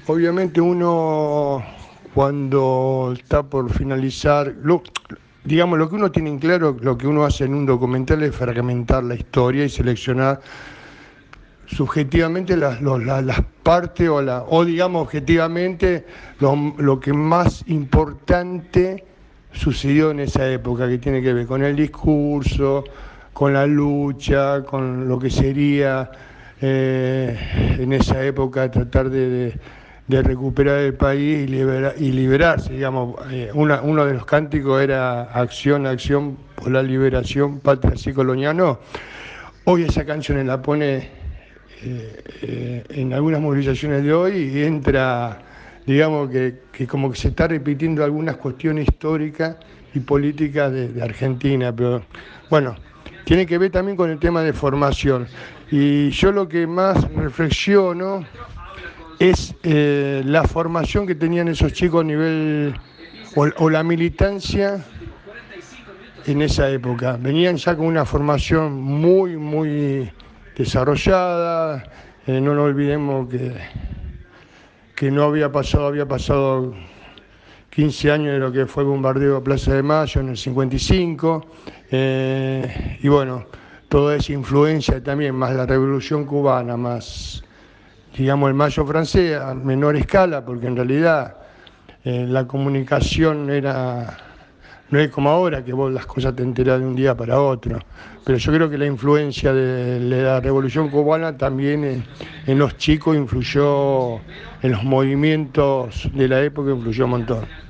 obviamente uno cuando está por finalizar, digamos, lo que uno tiene en claro, lo que uno hace en un documental es fragmentar la historia y seleccionar subjetivamente las partes o digamos objetivamente lo que más importante sucedió en esa época, que tiene que ver con el discurso, con la lucha, con lo que sería en esa época tratar de recuperar el país y liberarse, digamos. Uno de los cánticos era acción, acción por la liberación, patria así colonial. No, hoy esa canción la pone en algunas movilizaciones de hoy y entra, digamos que como que se está repitiendo algunas cuestiones históricas y políticas de Argentina, pero bueno, tiene que ver también con el tema de formación. Y yo lo que más reflexiono es la formación que tenían esos chicos a nivel, o la militancia en esa época. Venían ya con una formación muy desarrollada. No nos olvidemos que no había pasado 15 años de lo que fue el bombardeo a Plaza de Mayo en el 55, y bueno, toda esa influencia también, más la Revolución Cubana, más, digamos, el Mayo francés a menor escala, porque en realidad la comunicación no es como ahora, que vos las cosas te enterás de un día para otro. Pero yo creo que la influencia de la Revolución Cubana también en los chicos influyó, en los movimientos de la época influyó un montón.